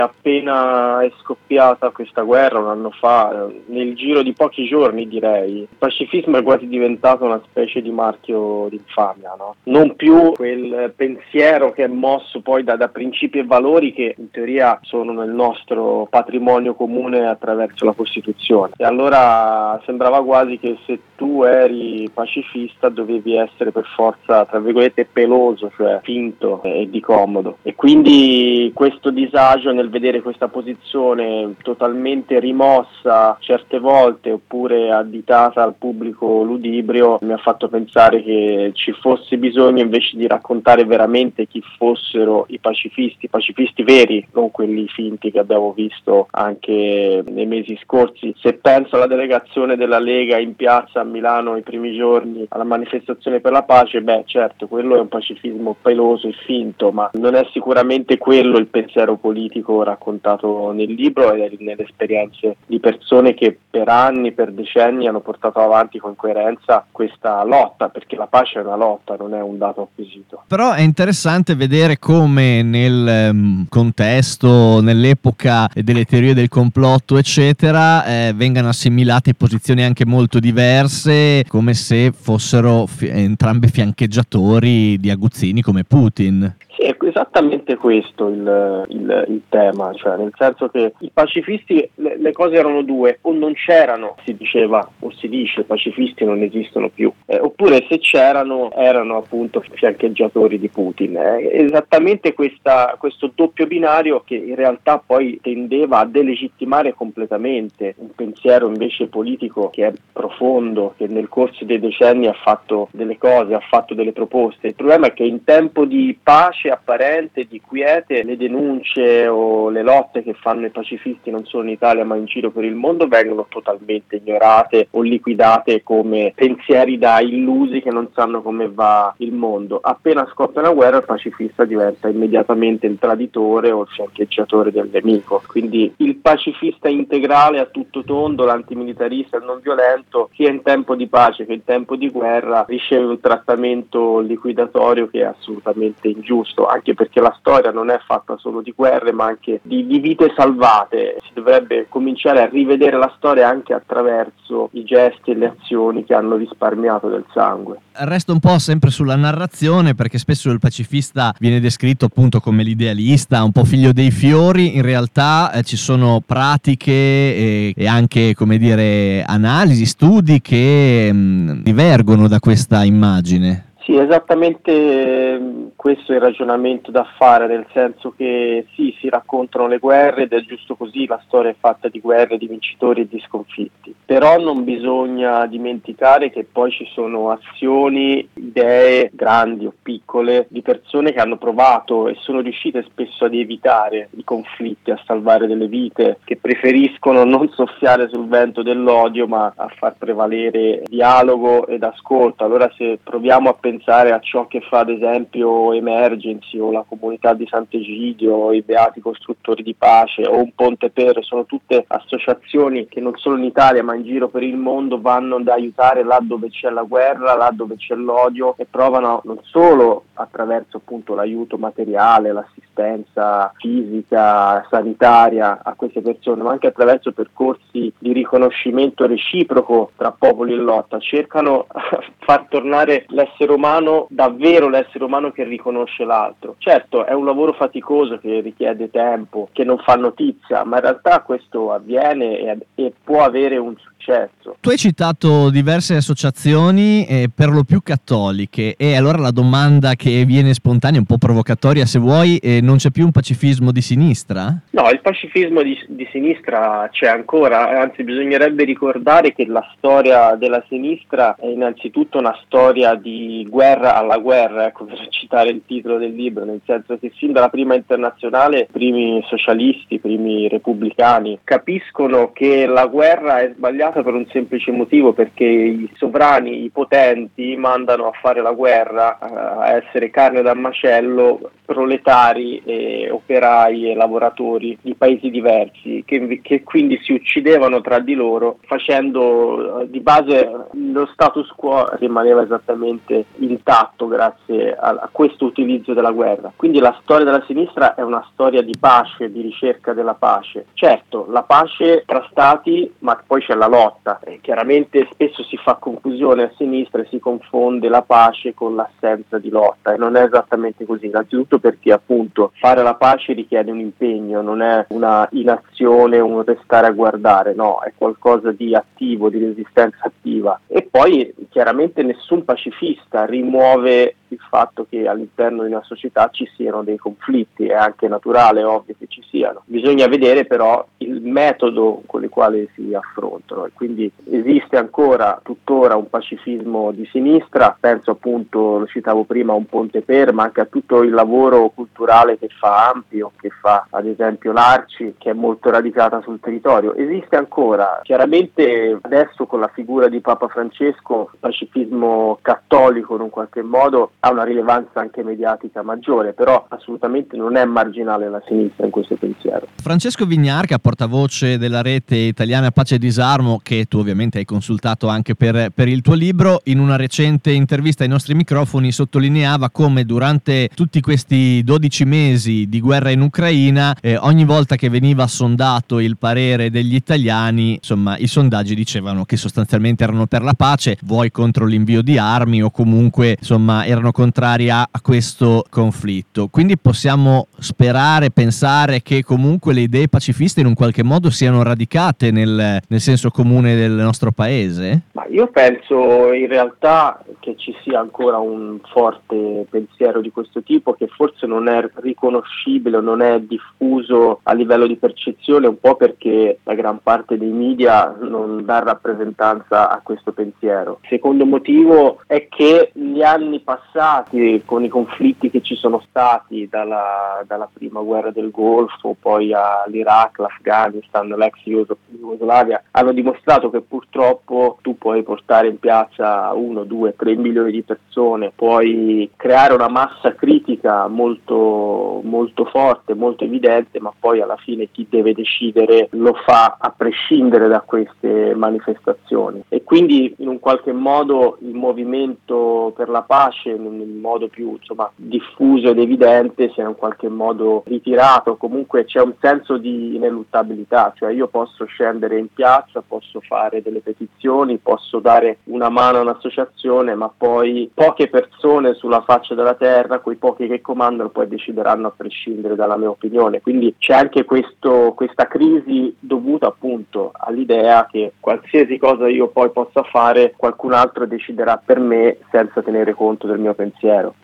appena è scoppiata questa guerra un anno fa, nel giro di pochi giorni direi, il pacifismo è quasi diventato una specie di marchio d'infamia, no? Non più quel pensiero che è mosso poi da principi e valori che in teoria sono nel nostro patrimonio comune attraverso la Costituzione. E allora sembrava quasi che se tu eri pacifista dovevi essere per forza, tra virgolette, peloso, cioè finto e di comodo. E quindi questo disagio nel vedere questa posizione totalmente rimossa certe volte oppure additata al pubblico ludibrio mi ha fatto pensare che ci fosse bisogno invece di raccontare veramente chi fossero i pacifisti veri, non quelli finti che abbiamo visto anche nei mesi scorsi. Se penso alla delegazione della Lega in piazza a Milano i primi giorni alla manifestazione per la pace, certo, quello è un pacifismo peloso e finto, ma non è sicuramente quello il pensiero politico raccontato nel libro e nelle esperienze di persone che per anni, per decenni hanno portato avanti con coerenza questa lotta, perché la pace è una lotta, non è un dato acquisito. Però è interessante vedere come nel contesto, nell'epoca delle teorie del complotto eccetera, vengano assimilate posizioni anche molto diverse, come se fossero entrambi fiancheggiatori di aguzzini come Putin. Sì, è esattamente questo il tema, cioè nel senso che i pacifisti, le cose erano due: o non c'erano, si diceva o si dice, pacifisti non esistono più, oppure se c'erano erano appunto fiancheggiatori di Putin. Esattamente questo doppio binario che in realtà poi tendeva a delegittimare completamente un pensiero invece politico che è profondo, che nel corso dei decenni ha fatto delle cose, ha fatto delle proposte. Il problema è che in tempo di pace apparente, di quiete, le denunce o le lotte che fanno i pacifisti non solo in Italia ma in giro per il mondo vengono totalmente ignorate o liquidate come pensieri da illusi che non sanno come va il mondo. Appena scoppia una guerra il pacifista diventa immediatamente il traditore o il fiancheggiatore del nemico. Quindi il pacifista integrale a tutto tondo, l'antimilitarista, il non violento, sia in tempo di pace che in tempo di guerra riceve un trattamento liquidatorio che è assolutamente ingiusto, anche perché la storia non è fatta solo di guerre ma anche di vite salvate. Si dovrebbe cominciare a rivedere la storia anche attraverso i gesti e le azioni che hanno risparmiato del sangue. Resto un po' sempre sulla narrazione, perché spesso il pacifista viene descritto appunto come l'idealista, un po' figlio dei fiori. In realtà ci sono pratiche e anche, come dire, analisi, studi che divergono da questa immagine. Sì, esattamente questo è il ragionamento da fare, nel senso che sì, si raccontano le guerre ed è giusto così, la storia è fatta di guerre, di vincitori e di sconfitti, però non bisogna dimenticare che poi ci sono azioni, idee grandi o piccole di persone che hanno provato e sono riuscite spesso ad evitare i conflitti, a salvare delle vite, che preferiscono non soffiare sul vento dell'odio ma a far prevalere dialogo ed ascolto. Allora se proviamo a pensare a ciò che fa ad esempio Emergency o la comunità di Sant'Egidio o i Beati Costruttori di Pace o un Ponte Per, sono tutte associazioni che non solo in Italia ma in giro per il mondo vanno ad aiutare là dove c'è la guerra, là dove c'è l'odio, e provano non solo attraverso appunto l'aiuto materiale, l'assistenza fisica, sanitaria a queste persone, ma anche attraverso percorsi di riconoscimento reciproco tra popoli in lotta, cercano far tornare l'essere umano davvero l'essere umano che riconosce l'altro. Certo, è un lavoro faticoso che richiede tempo, che non fa notizia, ma in realtà questo avviene e può avere un successo. Tu hai citato diverse associazioni, per lo più cattoliche, e allora la domanda che viene spontanea, un po' provocatoria se vuoi, non c'è più un pacifismo di sinistra? No, il pacifismo di sinistra c'è ancora, anzi bisognerebbe ricordare che la storia della sinistra è innanzitutto una storia di guerra alla guerra, ecco, per citare il titolo del libro, nel senso che sin dalla prima internazionale i primi socialisti, i primi repubblicani capiscono che la guerra è sbagliata per un semplice motivo, perché i sovrani, i potenti mandano a fare la guerra, a essere carne da macello, proletari e operai e lavoratori di paesi diversi che quindi si uccidevano tra di loro, facendo di base lo status quo rimaneva esattamente intatto grazie a questo utilizzo della guerra. Quindi la storia della sinistra è una storia di pace, di ricerca della pace. Certo, la pace tra stati, ma poi c'è la lotta. Chiaramente spesso si fa confusione a sinistra e si confonde la pace con l'assenza di lotta, e non è esattamente così, innanzitutto perché appunto fare la pace richiede un impegno, non è una inazione, un restare a guardare, no, è qualcosa di attivo, di resistenza attiva. E poi chiaramente nessun pacifista rimuove il fatto che all'interno di una società ci siano dei conflitti, è anche naturale, ovvio che ci siano. Bisogna vedere però il metodo con il quale si affrontano, e quindi esiste ancora tuttora un pacifismo di sinistra, penso appunto, lo citavo prima, a un Ponte Per, ma anche a tutto il lavoro culturale che fa Ampio, che fa ad esempio l'Arci, che è molto radicata sul territorio. Esiste ancora, chiaramente adesso con la figura di Papa Francesco il pacifismo cattolico in un qualche modo ha una rilevanza anche mediatica maggiore, però assolutamente non è marginale la sinistra in questo pensiero. Francesco Vignarca, portavoce della rete italiana Pace e Disarmo, che tu ovviamente hai consultato anche per il tuo libro, in una recente intervista ai nostri microfoni sottolineava come durante tutti questi 12 mesi di guerra in Ucraina, ogni volta che veniva sondato il parere degli italiani, insomma, i sondaggi dicevano che sostanzialmente erano per la pace, vuoi contro l'invio di armi o comunque insomma erano contrari a questo conflitto. Quindi possiamo sperare, pensare che comunque le idee pacifiste in un qualche modo siano radicate nel senso comune del nostro paese? Ma io penso in realtà che ci sia ancora un forte pensiero di questo tipo, che forse non è riconoscibile, non è diffuso a livello di percezione, un po' perché la gran parte dei media non dà rappresentanza a questo pensiero. Il secondo motivo è che gli anni passati, con i conflitti che ci sono stati dalla prima guerra del Golfo, poi all'Iraq, l'Afghanistan, l'ex Jugoslavia, hanno dimostrato che purtroppo tu puoi portare in piazza 1, 2, 3 milioni di persone, puoi creare una massa critica molto, molto forte, molto evidente, ma poi alla fine chi deve decidere lo fa a prescindere da queste manifestazioni. E quindi in un qualche modo il movimento per la pace, in modo più diffuso ed evidente, si è in qualche modo ritirato. Comunque c'è un senso di ineluttabilità, cioè io posso scendere in piazza, posso fare delle petizioni, posso dare una mano a un'associazione, ma poi poche persone sulla faccia della terra, quei pochi che comandano, poi decideranno a prescindere dalla mia opinione. Quindi c'è anche questa crisi dovuta appunto all'idea che qualsiasi cosa io poi possa fare, qualcun altro deciderà per me senza tenere conto del mio pensiero.